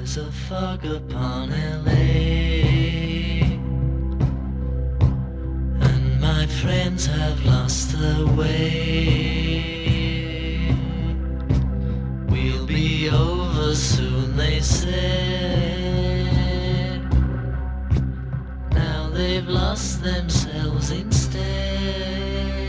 There's a fog upon LA, and my friends have lost their way. We'll be over soon, they said. Now they've lost themselves instead.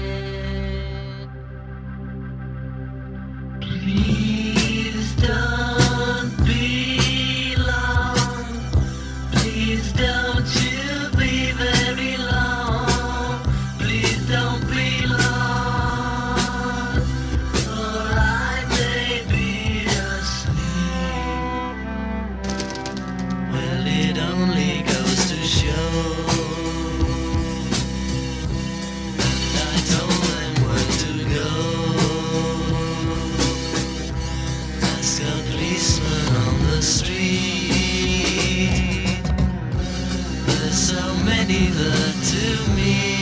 Please don't be long. Please don't you be very long. Please don't be long, or I may be asleep. Well, it only goes to show. And I told them where to go. Ask a policeman on the street. There's so many there to meet.